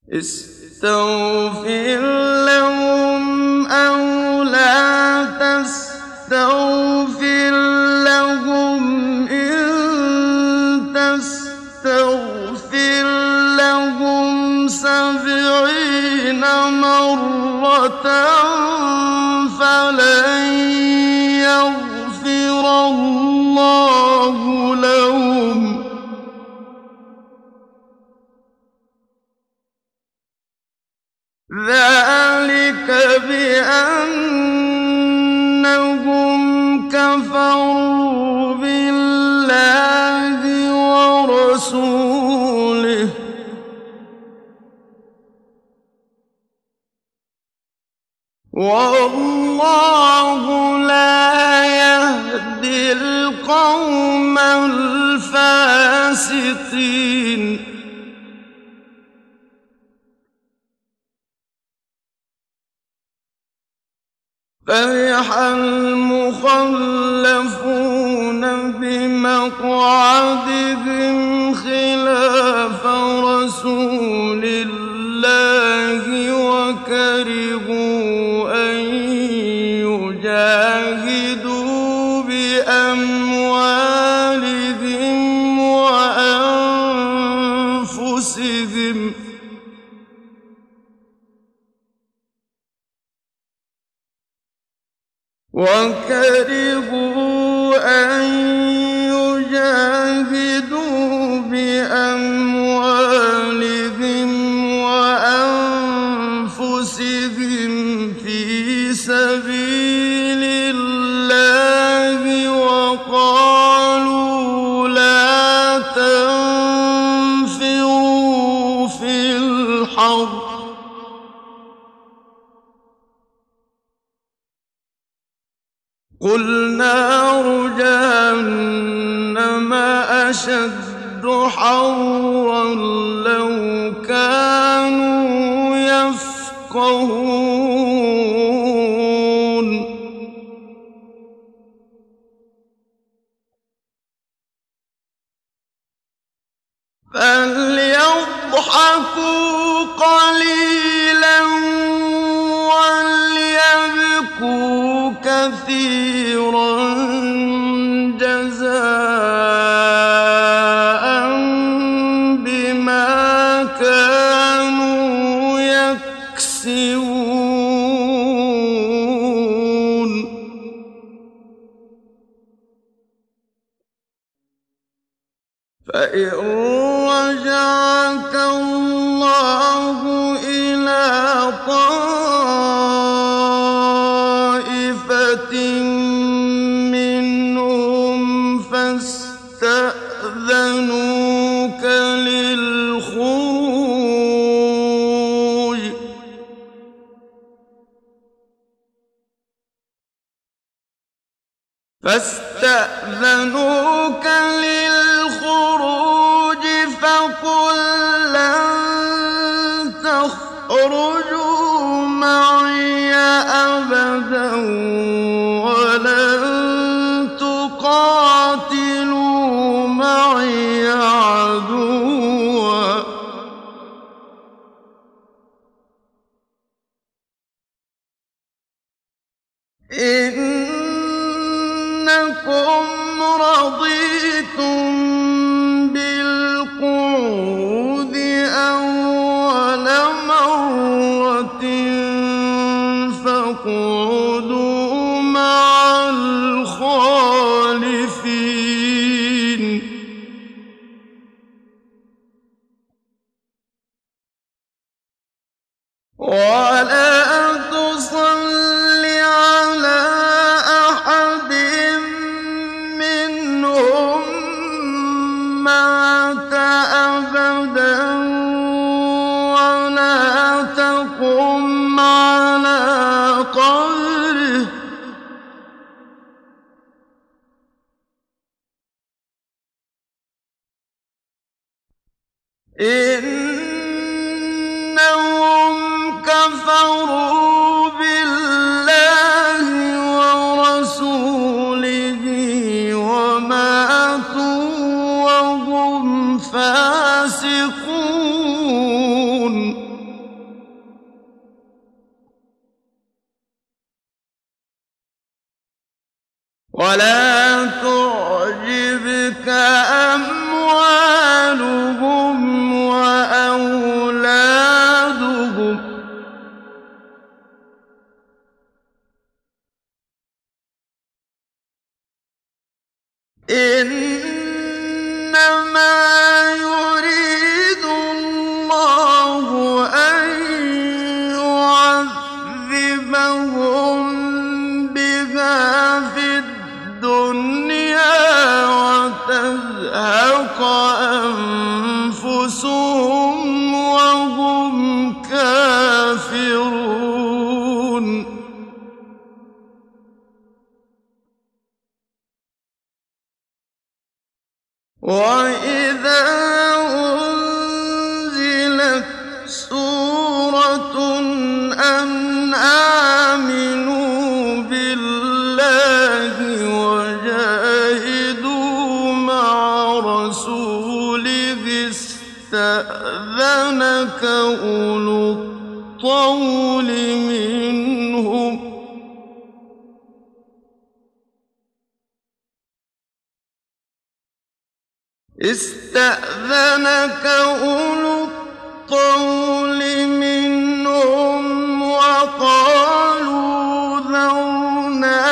استغفر لهم أو لا تستغفر لهم إن تستغفر لهم 70 مرة فلن يغفر الله لهم ذلك بأنهم كفروا بالله ورسوله والله لا يهدي القوم الفاسقين فرح المخلفون بمقعدهم خلاف رسول الله وكرهوا أن يجاهدوا بأموالهم وأنفسهم في سبيل الله وقالوا لا تنفروا في الحرب قل نار جهنم أشد حرا لو كانوا يفقهون فليضحكوا قليلا وليبكوا كثيرا جزاء بما كانوا يكسبون فإن رجعك الله إلى طائفة منهم فاستأذنوك للخروج فقل لن تخرجوا معي أبدا ولن تقاتلوا معي عدوا إنكم رضيتم بالقعود أول مرة فاقعدوا مع الخالفين ولا تصل على أحد منهم مات أبدا ولا تقم على قبره إنهم كفروا بالله ورسوله وماتوا وهم فاسقون ولا تعجبك أموالهم وأولادهم إنما يريد الله أن يعذبهم بها في الدنيا وتزهق أنفسهم وهم كافرون وإذا أنزلت سورة أن آمنوا بالله وجاهدوا مع رسوله استأذنك أولو الطول منهم وقالوا ذرنا